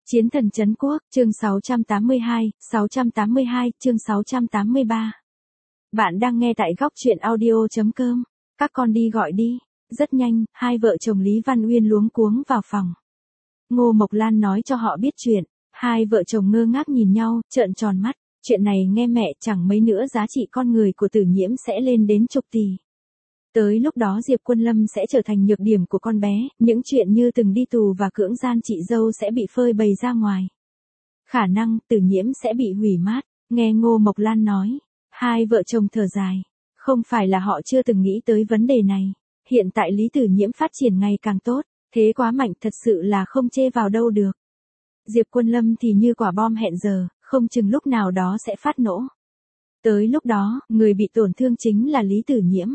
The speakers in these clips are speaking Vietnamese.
Chiến thần trấn quốc, chương 682, chương 683. Bạn đang nghe tại góc truyện audio.com. Các con đi gọi đi. Rất nhanh, hai vợ chồng Lý Văn Uyên luống cuống vào phòng. Ngô Mộc Lan nói cho họ biết chuyện. Hai vợ chồng ngơ ngác nhìn nhau, trợn tròn mắt. Chuyện này nghe mẹ chẳng mấy nữa giá trị con người của Tử Nhiễm sẽ lên đến chục tỷ. Tới lúc đó Diệp Quân Lâm sẽ trở thành nhược điểm của con bé, những chuyện như từng đi tù và cưỡng gian chị dâu sẽ bị phơi bày ra ngoài. Khả năng Tử Nhiễm sẽ bị hủy mát, nghe Ngô Mộc Lan nói. Hai vợ chồng thở dài, không phải là họ chưa từng nghĩ tới vấn đề này. Hiện tại Lý Tử Nhiễm phát triển ngày càng tốt, thế quá mạnh thật sự là không chê vào đâu được. Diệp Quân Lâm thì như quả bom hẹn giờ, không chừng lúc nào đó sẽ phát nổ. Tới lúc đó, người bị tổn thương chính là Lý Tử Nhiễm.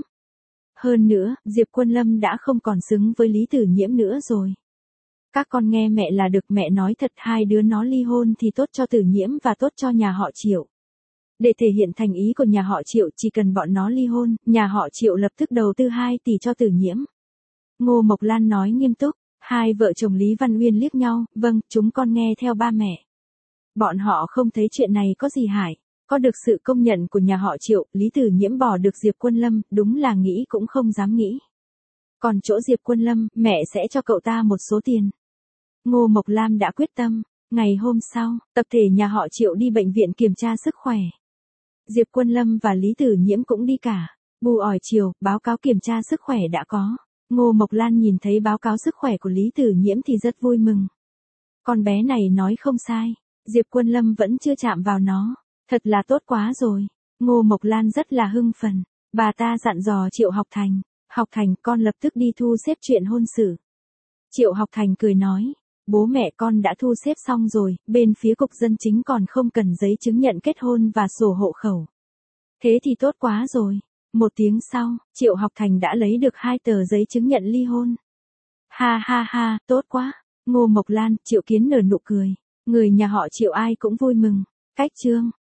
Hơn nữa, Diệp Quân Lâm đã không còn xứng với Lý Tử Nhiễm nữa rồi. Các con nghe mẹ là được, mẹ nói thật, hai đứa nó ly hôn thì tốt cho Tử Nhiễm và tốt cho nhà họ Triệu. Để thể hiện thành ý của nhà họ Triệu, chỉ cần bọn nó ly hôn, nhà họ Triệu lập tức đầu tư 2 tỷ cho Tử Nhiễm. Ngô Mộc Lan nói nghiêm túc, hai vợ chồng Lý Văn Uyên liếc nhau, vâng, chúng con nghe theo ba mẹ. Bọn họ không thấy chuyện này có gì hại. Có được sự công nhận của nhà họ Triệu, Lý Tử Nhiễm bỏ được Diệp Quân Lâm, đúng là nghĩ cũng không dám nghĩ. Còn chỗ Diệp Quân Lâm, mẹ sẽ cho cậu ta một số tiền. Ngô Mộc Lam đã quyết tâm. Ngày hôm sau, tập thể nhà họ Triệu đi bệnh viện kiểm tra sức khỏe. Diệp Quân Lâm và Lý Tử Nhiễm cũng đi cả. Bù ỏi chiều, báo cáo kiểm tra sức khỏe đã có. Ngô Mộc Lan nhìn thấy báo cáo sức khỏe của Lý Tử Nhiễm thì rất vui mừng. Con bé này nói không sai, Diệp Quân Lâm vẫn chưa chạm vào nó. Thật là tốt quá rồi. Ngô Mộc Lan rất là hưng phấn. Bà ta dặn dò Triệu Học Thành. Học Thành, con lập tức đi thu xếp chuyện hôn sự. Triệu Học Thành cười nói. Bố mẹ con đã thu xếp xong rồi, bên phía cục dân chính còn không cần giấy chứng nhận kết hôn và sổ hộ khẩu. Thế thì tốt quá rồi. Một tiếng sau, Triệu Học Thành đã lấy được 2 tờ giấy chứng nhận ly hôn. Ha ha ha, tốt quá. Ngô Mộc Lan, Triệu Kiến nở nụ cười. Người nhà họ Triệu ai cũng vui mừng. Cách chương.